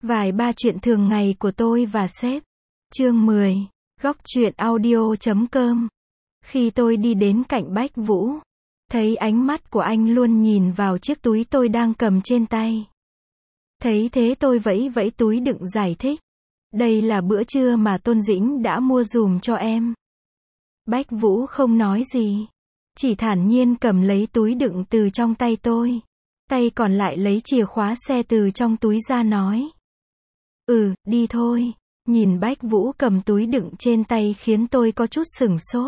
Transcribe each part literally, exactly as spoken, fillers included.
Vài ba chuyện thường ngày của tôi và sếp. Chương mười. Góc truyện audio chấm com. Khi tôi đi đến cạnh Bách Vũ, thấy ánh mắt của anh luôn nhìn vào chiếc túi tôi đang cầm trên tay. Thấy thế tôi vẫy vẫy túi đựng giải thích. Đây là bữa trưa mà Tôn Dĩnh đã mua dùm cho em. Bách Vũ không nói gì, chỉ thản nhiên cầm lấy túi đựng từ trong tay tôi. Tay còn lại lấy chìa khóa xe từ trong túi ra nói. Ừ, đi thôi. Nhìn Bách Vũ cầm túi đựng trên tay khiến tôi có chút sửng sốt.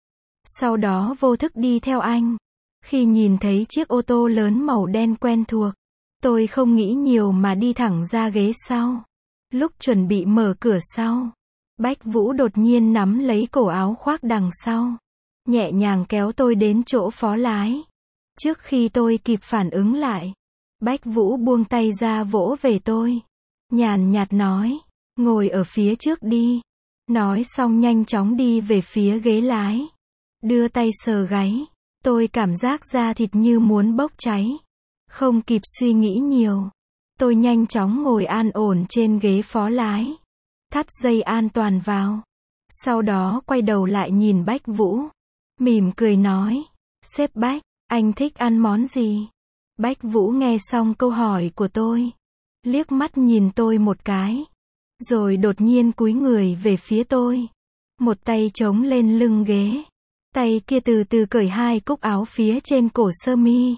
Sau đó vô thức đi theo anh. Khi nhìn thấy chiếc ô tô lớn màu đen quen thuộc, tôi không nghĩ nhiều mà đi thẳng ra ghế sau. Lúc chuẩn bị mở cửa sau, Bách Vũ đột nhiên nắm lấy cổ áo khoác đằng sau, nhẹ nhàng kéo tôi đến chỗ phó lái. Trước khi tôi kịp phản ứng lại, Bách Vũ buông tay ra vỗ về tôi, nhàn nhạt nói, ngồi ở phía trước đi. Nói xong nhanh chóng đi về phía ghế lái, đưa tay sờ gáy. Tôi cảm giác da thịt như muốn bốc cháy. Không kịp suy nghĩ nhiều, tôi nhanh chóng ngồi an ổn trên ghế phó lái, thắt dây an toàn vào. Sau đó quay đầu lại nhìn Bách Vũ, mỉm cười nói, sếp Bách, anh thích ăn món gì? Bách Vũ nghe xong câu hỏi của tôi, liếc mắt nhìn tôi một cái, rồi đột nhiên cúi người về phía tôi, một tay chống lên lưng ghế, tay kia từ từ cởi hai cúc áo phía trên cổ sơ mi.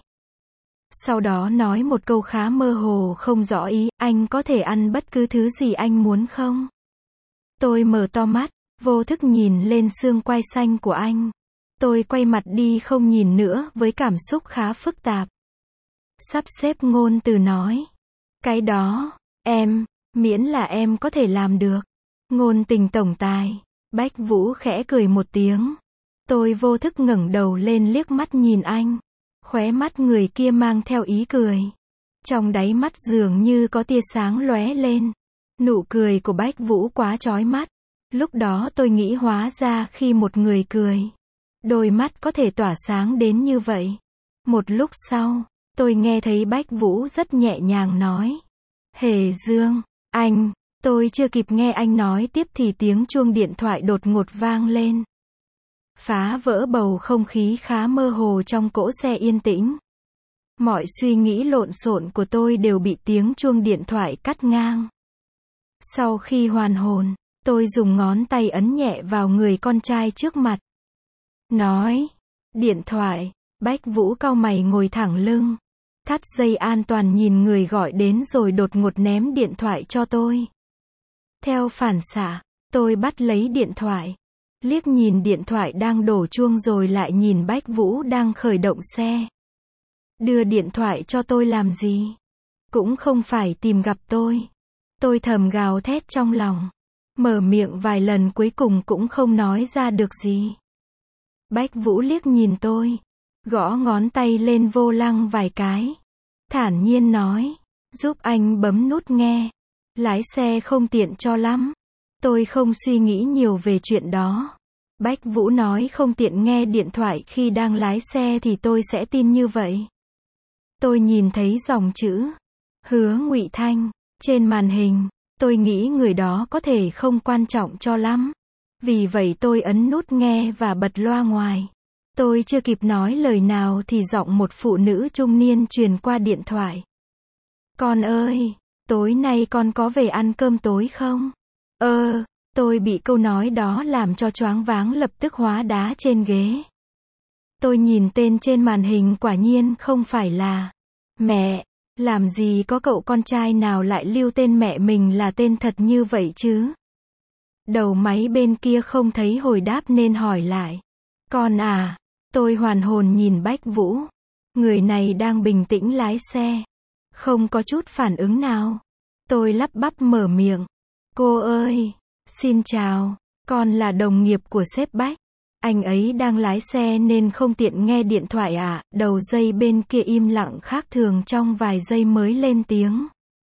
Sau đó nói một câu khá mơ hồ không rõ ý, anh có thể ăn bất cứ thứ gì anh muốn không? Tôi mở to mắt, vô thức nhìn lên xương quai xanh của anh. Tôi quay mặt đi không nhìn nữa với cảm xúc khá phức tạp. Sắp xếp ngôn từ nói. Cái đó, em, miễn là em có thể làm được. Ngôn tình tổng tài. Bách Vũ khẽ cười một tiếng. Tôi vô thức ngẩng đầu lên liếc mắt nhìn anh. Khóe mắt người kia mang theo ý cười. Trong đáy mắt dường như có tia sáng lóe lên. Nụ cười của Bách Vũ quá chói mắt. Lúc đó tôi nghĩ hóa ra khi một người cười, đôi mắt có thể tỏa sáng đến như vậy. Một lúc sau, tôi nghe thấy Bách Vũ rất nhẹ nhàng nói. Hề Dương, anh, tôi chưa kịp nghe anh nói tiếp thì tiếng chuông điện thoại đột ngột vang lên. Phá vỡ bầu không khí khá mơ hồ trong cỗ xe yên tĩnh. Mọi suy nghĩ lộn xộn của tôi đều bị tiếng chuông điện thoại cắt ngang. Sau khi hoàn hồn, tôi dùng ngón tay ấn nhẹ vào người con trai trước mặt. Nói, điện thoại. Bách Vũ cau mày ngồi thẳng lưng, thắt dây an toàn nhìn người gọi đến rồi đột ngột ném điện thoại cho tôi. Theo phản xạ, tôi bắt lấy điện thoại, liếc nhìn điện thoại đang đổ chuông rồi lại nhìn Bách Vũ đang khởi động xe. Đưa điện thoại cho tôi làm gì? Cũng không phải tìm gặp tôi. Tôi thầm gào thét trong lòng, mở miệng vài lần cuối cùng cũng không nói ra được gì. Bách Vũ liếc nhìn tôi, gõ ngón tay lên vô lăng vài cái, thản nhiên nói, giúp anh bấm nút nghe. Lái xe không tiện cho lắm. Tôi không suy nghĩ nhiều về chuyện đó. Bách Vũ nói không tiện nghe điện thoại khi đang lái xe thì tôi sẽ tin như vậy. Tôi nhìn thấy dòng chữ Hứa Ngụy Thanh trên màn hình, tôi nghĩ người đó có thể không quan trọng cho lắm. Vì vậy tôi ấn nút nghe và bật loa ngoài. Tôi chưa kịp nói lời nào thì giọng một phụ nữ trung niên truyền qua điện thoại. Con ơi, tối nay con có về ăn cơm tối không? Ơ, tôi bị câu nói đó làm cho choáng váng lập tức hóa đá trên ghế. Tôi nhìn tên trên màn hình quả nhiên không phải là mẹ. Làm gì có cậu con trai nào lại lưu tên mẹ mình là tên thật như vậy chứ? Đầu máy bên kia không thấy hồi đáp nên hỏi lại. Con à? Tôi hoàn hồn nhìn Bách Vũ. Người này đang bình tĩnh lái xe, không có chút phản ứng nào. Tôi lắp bắp mở miệng. Cô ơi, xin chào, con là đồng nghiệp của sếp Bách. Anh ấy đang lái xe nên không tiện nghe điện thoại ạ. À? Đầu dây bên kia im lặng khác thường trong vài giây mới lên tiếng.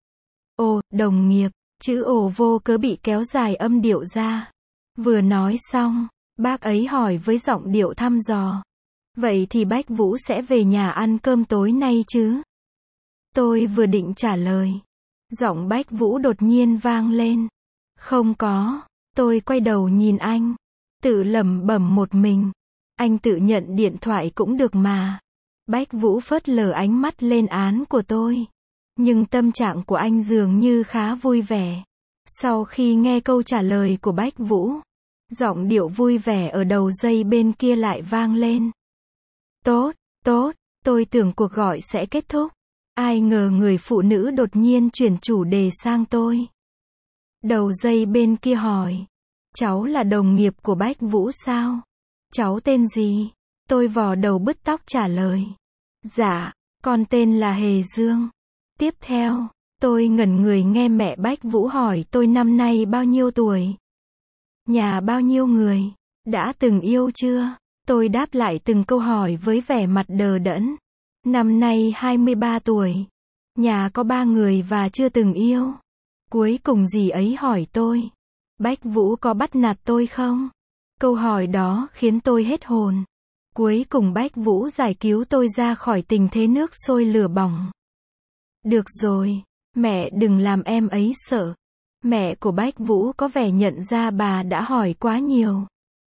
Ồ, đồng nghiệp, chữ ồ vô cớ bị kéo dài âm điệu ra. Vừa nói xong, bác ấy hỏi với giọng điệu thăm dò. Vậy thì Bách Vũ sẽ về nhà ăn cơm tối nay chứ? Tôi vừa định trả lời, Giọng Bách Vũ đột nhiên vang lên. Không có. Tôi quay đầu nhìn anh. Tự lẩm bẩm một mình. Anh tự nhận điện thoại cũng được mà. Bách Vũ phớt lờ ánh mắt lên án của tôi. Nhưng tâm trạng của anh dường như khá vui vẻ. Sau khi nghe câu trả lời của Bách Vũ, giọng điệu vui vẻ ở đầu dây bên kia lại vang lên. Tốt, tốt, tôi tưởng cuộc gọi sẽ kết thúc. Ai ngờ người phụ nữ đột nhiên chuyển chủ đề sang tôi. Đầu dây bên kia hỏi. Cháu là đồng nghiệp của Bách Vũ sao? Cháu tên gì? Tôi vò đầu bứt tóc trả lời. Dạ, con tên là Hề Dương. Tiếp theo, tôi ngẩn người nghe mẹ Bách Vũ hỏi tôi năm nay bao nhiêu tuổi? Nhà bao nhiêu người? Đã từng yêu chưa? Tôi đáp lại từng câu hỏi với vẻ mặt đờ đẫn. Năm nay hai mươi ba tuổi. Nhà có ba người và chưa từng yêu. Cuối cùng dì ấy hỏi tôi. Bách Vũ có bắt nạt tôi không? Câu hỏi đó khiến tôi hết hồn. Cuối cùng Bách Vũ giải cứu tôi ra khỏi tình thế nước sôi lửa bỏng. Được rồi, mẹ đừng làm em ấy sợ. Mẹ của Bách Vũ có vẻ nhận ra bà đã hỏi quá nhiều.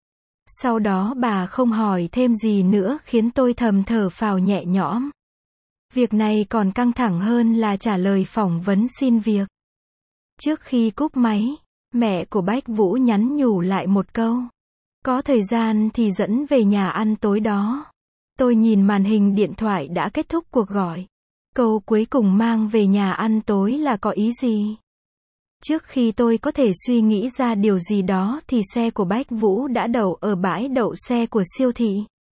Sau đó bà không hỏi thêm gì nữa khiến tôi thầm thở phào nhẹ nhõm. Việc này còn căng thẳng hơn là trả lời phỏng vấn xin việc. Trước khi cúp máy, mẹ của Bách Vũ nhắn nhủ lại một câu. Có thời gian thì dẫn về nhà ăn tối đó. Tôi nhìn màn hình điện thoại đã kết thúc cuộc gọi. Câu cuối cùng mang về nhà ăn tối là có ý gì? Trước khi tôi có thể suy nghĩ ra điều gì đó thì xe của Bách Vũ đã đậu ở bãi đậu xe của siêu thị.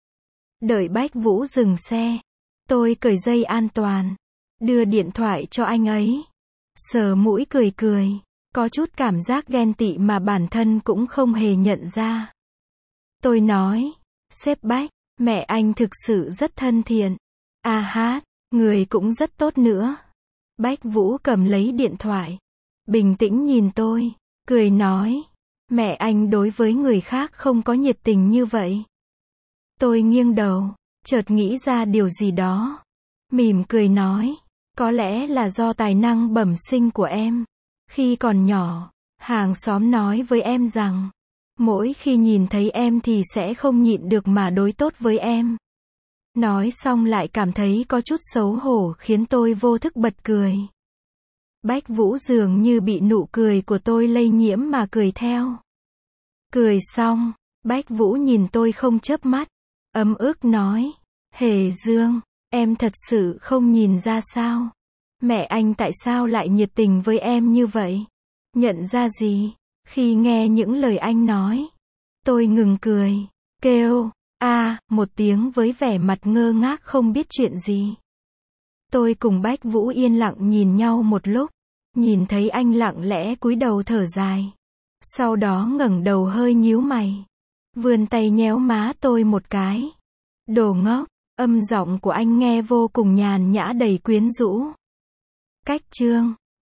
Đợi Bách Vũ dừng xe, tôi cởi dây an toàn, đưa điện thoại cho anh ấy. Sờ mũi cười cười, có chút cảm giác ghen tị mà bản thân cũng không hề nhận ra. Tôi nói, sếp Bách, mẹ anh thực sự rất thân thiện. À hát, người cũng rất tốt nữa. Bách Vũ cầm lấy điện thoại, bình tĩnh nhìn tôi, cười nói, mẹ anh đối với người khác không có nhiệt tình như vậy. Tôi nghiêng đầu, chợt nghĩ ra điều gì đó. Mỉm cười nói, có lẽ là do tài năng bẩm sinh của em. Khi còn nhỏ, hàng xóm nói với em rằng, mỗi khi nhìn thấy em thì sẽ không nhịn được mà đối tốt với em. Nói xong lại cảm thấy có chút xấu hổ khiến tôi vô thức bật cười. Bách Vũ dường như bị nụ cười của tôi lây nhiễm mà cười theo. Cười xong, Bách Vũ nhìn tôi không chớp mắt, ấm ức nói, Hề Dương, em thật sự không nhìn ra sao? Mẹ anh tại sao lại nhiệt tình với em như vậy? Nhận ra gì? Khi nghe những lời anh nói, tôi ngừng cười, kêu, a à, một tiếng với vẻ mặt ngơ ngác không biết chuyện gì. Tôi cùng Bách Vũ yên lặng nhìn nhau một lúc, nhìn thấy anh lặng lẽ cúi đầu thở dài. Sau đó ngẩng đầu hơi nhíu mày, vươn tay nhéo má tôi một cái. Đồ ngốc, âm giọng của anh nghe vô cùng nhàn nhã đầy quyến rũ. Cách chương